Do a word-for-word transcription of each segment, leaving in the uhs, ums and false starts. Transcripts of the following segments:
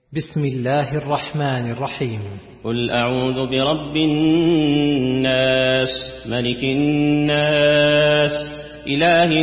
بسم الله الرحمن الرحيم. قل أعوذ برب الناس ملك الناس إله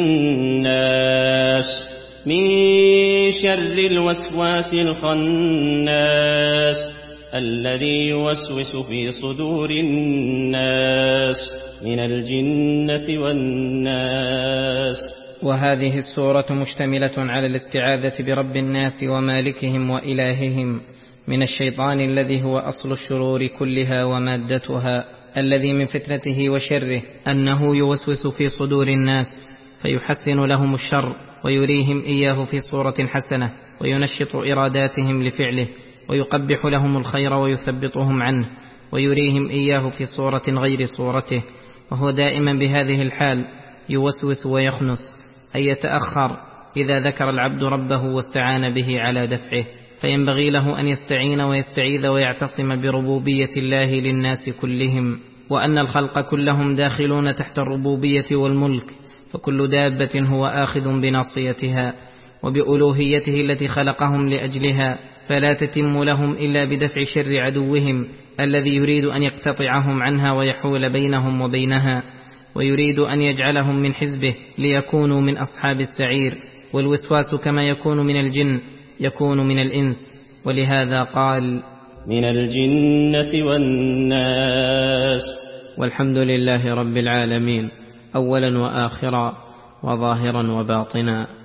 الناس من شر الوسواس الخناس الذي يوسوس في صدور الناس من الجنة والناس. وهذه السورة مشتملة على الاستعاذة برب الناس ومالكهم وإلههم من الشيطان الذي هو أصل الشرور كلها ومادتها، الذي من فتنته وشره أنه يوسوس في صدور الناس فيحسن لهم الشر ويريهم إياه في صورة حسنة وينشط إراداتهم لفعله، ويقبح لهم الخير ويثبطهم عنه ويريهم إياه في صورة غير صورته. وهو دائما بهذه الحال يوسوس ويخنس، أي يتأخر إذا ذكر العبد ربه واستعان به على دفعه، فينبغي له أن يستعين ويستعيذ ويعتصم بربوبية الله للناس كلهم، وأن الخلق كلهم داخلون تحت الربوبية والملك، فكل دابة هو آخذ بناصيتها وبألوهيته التي خلقهم لأجلها، فلا تتم لهم إلا بدفع شر عدوهم الذي يريد أن يقتطعهم عنها ويحول بينهم وبينها، ويريد أن يجعلهم من حزبه ليكونوا من أصحاب السعير. والوسواس كما يكون من الجن يكون من الإنس، ولهذا قال من الجنة والناس. والحمد لله رب العالمين، أولا وآخرا وظاهرا وباطنا.